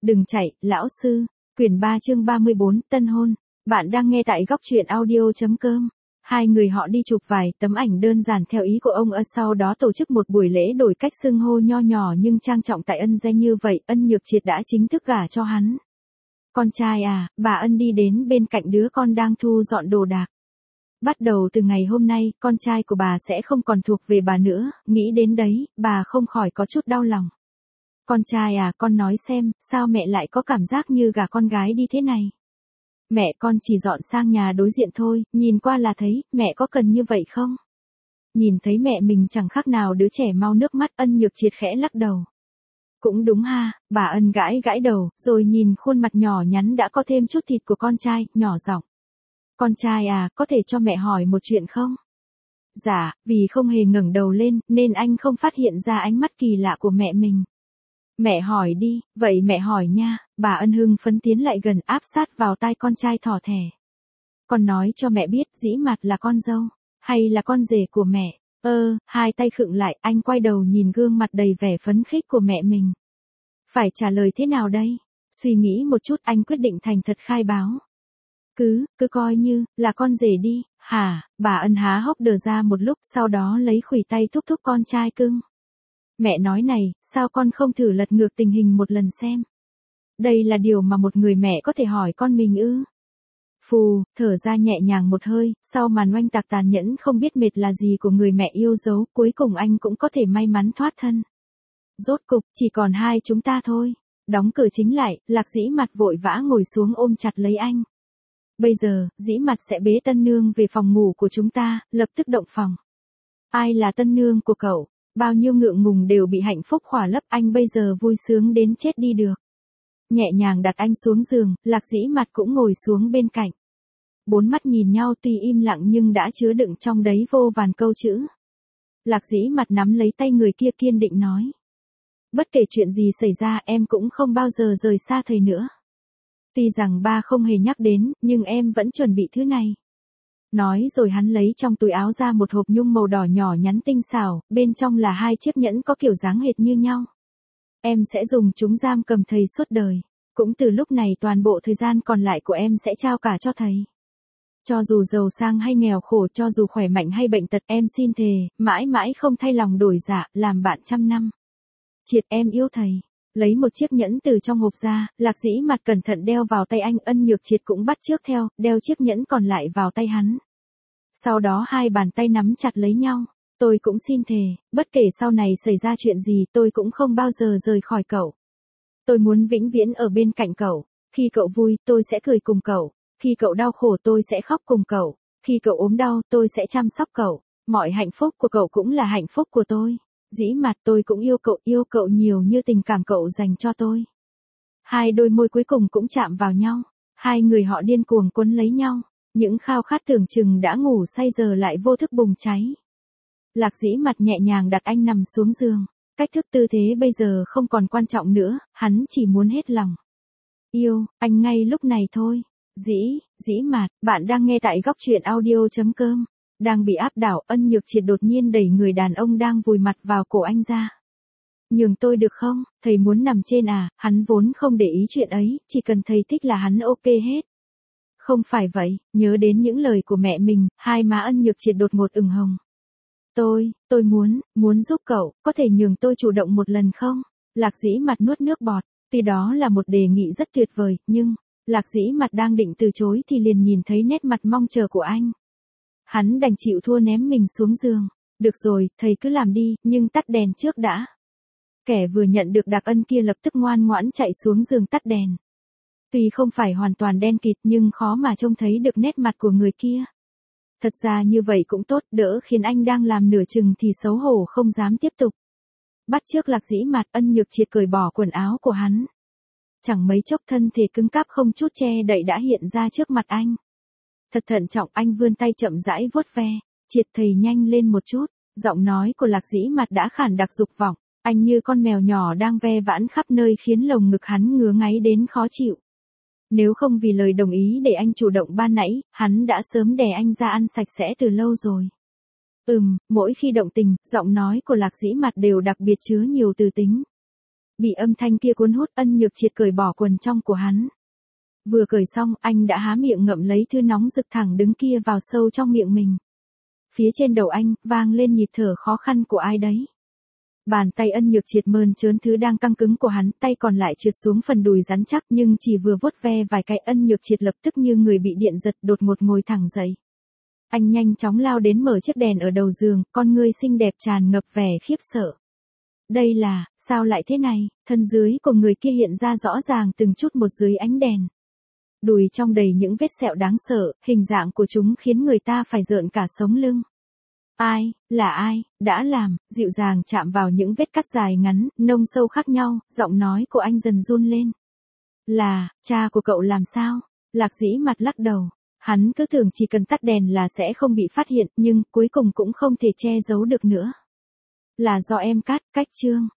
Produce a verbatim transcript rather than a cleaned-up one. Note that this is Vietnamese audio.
Đừng chạy, lão sư. Quyển ba chương ba mươi bốn, tân hôn. Bạn đang nghe tại góc truyện audio.com. Hai người họ đi chụp vài tấm ảnh đơn giản theo ý của ông ân, sau đó tổ chức một buổi lễ đổi cách xưng hô nho nhỏ nhưng trang trọng tại ân danh, như vậy Ân Nhược Triệt đã chính thức gả cho hắn. Con trai à, bà Ân đi đến bên cạnh đứa con đang thu dọn đồ đạc. Bắt đầu từ ngày hôm nay, con trai của bà sẽ không còn thuộc về bà nữa, nghĩ đến đấy, bà không khỏi có chút đau lòng. Con trai à, con nói xem, sao mẹ lại có cảm giác như gả con gái đi thế này? Mẹ con chỉ dọn sang nhà đối diện thôi, nhìn qua là thấy, mẹ có cần như vậy không? Nhìn thấy mẹ mình chẳng khác nào đứa trẻ mau nước mắt, Ân Nhược Triệt khẽ lắc đầu. Cũng đúng ha, bà Ân gãi gãi đầu, rồi nhìn khuôn mặt nhỏ nhắn đã có thêm chút thịt của con trai, nhỏ giọng. Con trai à, có thể cho mẹ hỏi một chuyện không? Dạ, vì không hề ngẩng đầu lên, nên anh không phát hiện ra ánh mắt kỳ lạ của mẹ mình. Mẹ hỏi đi, vậy mẹ hỏi nha, bà Ân hưng phấn tiến lại gần áp sát vào tai con trai thỏ thẻ. Con nói cho mẹ biết, Dĩ Mạt là con dâu, hay là con rể của mẹ? Ơ, hai tay khựng lại, anh quay đầu nhìn gương mặt đầy vẻ phấn khích của mẹ mình. Phải trả lời thế nào đây? Suy nghĩ một chút, anh quyết định thành thật khai báo. Cứ, cứ coi như, là con rể đi, hả? Bà Ân há hốc đờ ra một lúc, sau đó lấy khuỷu tay thúc thúc con trai cưng. Mẹ nói này, sao con không thử lật ngược tình hình một lần xem? Đây là điều mà một người mẹ có thể hỏi con mình ư? Phù, thở ra nhẹ nhàng một hơi, sau màn oanh tạc tàn nhẫn không biết mệt là gì của người mẹ yêu dấu, cuối cùng anh cũng có thể may mắn thoát thân. Rốt cục, chỉ còn hai chúng ta thôi. Đóng cửa chính lại, Lạc Dĩ Mạt vội vã ngồi xuống ôm chặt lấy anh. Bây giờ, Dĩ Mạt sẽ bế tân nương về phòng ngủ của chúng ta, lập tức động phòng. Ai là tân nương của cậu? Bao nhiêu ngượng ngùng đều bị hạnh phúc khỏa lấp, anh bây giờ vui sướng đến chết đi được. Nhẹ nhàng đặt anh xuống giường, Lạc Dĩ Mạt cũng ngồi xuống bên cạnh. Bốn mắt nhìn nhau tuy im lặng nhưng đã chứa đựng trong đấy vô vàn câu chữ. Lạc Dĩ Mạt nắm lấy tay người kia kiên định nói. Bất kể chuyện gì xảy ra em cũng không bao giờ rời xa thầy nữa. Tuy rằng ba không hề nhắc đến, nhưng em vẫn chuẩn bị thứ này. Nói rồi hắn lấy trong túi áo ra một hộp nhung màu đỏ nhỏ nhắn tinh xảo, bên trong là hai chiếc nhẫn có kiểu dáng hệt như nhau. Em sẽ dùng chúng giam cầm thầy suốt đời. Cũng từ lúc này toàn bộ thời gian còn lại của em sẽ trao cả cho thầy. Cho dù giàu sang hay nghèo khổ, cho dù khỏe mạnh hay bệnh tật, em xin thề, mãi mãi không thay lòng đổi dạ, làm bạn trăm năm. Triệt, em yêu thầy. Lấy một chiếc nhẫn từ trong hộp ra, Lạc Dĩ Mạt cẩn thận đeo vào tay anh, Ân Nhược Triệt cũng bắt chước theo, đeo chiếc nhẫn còn lại vào tay hắn. Sau đó hai bàn tay nắm chặt lấy nhau. Tôi cũng xin thề, bất kể sau này xảy ra chuyện gì tôi cũng không bao giờ rời khỏi cậu. Tôi muốn vĩnh viễn ở bên cạnh cậu. Khi cậu vui, tôi sẽ cười cùng cậu. Khi cậu đau khổ tôi sẽ khóc cùng cậu. Khi cậu ốm đau, tôi sẽ chăm sóc cậu. Mọi hạnh phúc của cậu cũng là hạnh phúc của tôi. Dĩ Mạt, tôi cũng yêu cậu, yêu cậu nhiều như tình cảm cậu dành cho tôi. Hai đôi môi cuối cùng cũng chạm vào nhau. Hai người họ điên cuồng quấn lấy nhau. Những khao khát tưởng chừng đã ngủ say giờ lại vô thức bùng cháy. Lạc Dĩ Mạt nhẹ nhàng đặt anh nằm xuống giường. Cách thức tư thế bây giờ không còn quan trọng nữa, hắn chỉ muốn hết lòng. Yêu, anh ngay lúc này thôi. Dĩ, Dĩ Mạt, bạn đang nghe tại góc truyện audio.com. Đang bị áp đảo, Ân Nhược Triệt đột nhiên đẩy người đàn ông đang vùi mặt vào cổ anh ra. Nhường tôi được không, thầy muốn nằm trên à? Hắn vốn không để ý chuyện ấy, chỉ cần thầy thích là hắn ok hết. Không phải vậy, nhớ đến những lời của mẹ mình, hai má Ân Nhược Triệt đột ngột ửng hồng. Tôi, tôi muốn, muốn giúp cậu, có thể nhường tôi chủ động một lần không? Lạc Dĩ Mạt nuốt nước bọt, tuy đó là một đề nghị rất tuyệt vời, nhưng, Lạc Dĩ Mạt đang định từ chối thì liền nhìn thấy nét mặt mong chờ của anh. Hắn đành chịu thua ném mình xuống giường. Được rồi, thầy cứ làm đi, nhưng tắt đèn trước đã. Kẻ vừa nhận được đặc ân kia lập tức ngoan ngoãn chạy xuống giường tắt đèn. Tuy không phải hoàn toàn đen kịt nhưng khó mà trông thấy được nét mặt của người kia. Thật ra như vậy cũng tốt, đỡ khiến anh đang làm nửa chừng thì xấu hổ không dám tiếp tục. Bắt trước Lạc Dĩ Mạt, Ân Nhược Triệt cởi bỏ quần áo của hắn. Chẳng mấy chốc thân thể cứng cáp không chút che đậy đã hiện ra trước mặt anh. Thật thận trọng anh vươn tay chậm rãi vuốt ve. Triệt, thầy nhanh lên một chút. Giọng nói của Lạc Dĩ Mạt đã khản đặc dục vọng. Anh như con mèo nhỏ đang ve vãn khắp nơi khiến lồng ngực hắn ngứa ngáy đến khó chịu. Nếu không vì lời đồng ý để anh chủ động ban nãy, hắn đã sớm đè anh ra ăn sạch sẽ từ lâu rồi. Ừm, mỗi khi động tình, giọng nói của Lạc Dĩ Mạt đều đặc biệt chứa nhiều từ tính. Bị âm thanh kia cuốn hút, Ân Nhược Triệt cởi bỏ quần trong của hắn. Vừa cởi xong, anh đã há miệng ngậm lấy thứ nóng rực thẳng đứng kia vào sâu trong miệng mình. Phía trên đầu anh, vang lên nhịp thở khó khăn của ai đấy. Bàn tay Ân Nhược Triệt mơn trớn thứ đang căng cứng của hắn, tay còn lại trượt xuống phần đùi rắn chắc, nhưng chỉ vừa vuốt ve vài cái, Ân Nhược Triệt lập tức như người bị điện giật, đột ngột ngồi thẳng dậy. Anh nhanh chóng lao đến mở chiếc đèn ở đầu giường, con ngươi xinh đẹp tràn ngập vẻ khiếp sợ. Đây là, sao lại thế này? Thân dưới của người kia hiện ra rõ ràng từng chút một dưới ánh đèn. Đùi trong đầy những vết sẹo đáng sợ, hình dạng của chúng khiến người ta phải rợn cả sống lưng. Ai, là ai, đã làm, dịu dàng chạm vào những vết cắt dài ngắn, nông sâu khác nhau, giọng nói của anh dần run lên. Là, cha của cậu làm sao? Lạc Dĩ mặt lắc đầu. Hắn cứ tưởng chỉ cần tắt đèn là sẽ không bị phát hiện, nhưng cuối cùng cũng không thể che giấu được nữa. Là do em cắt, cách Trương.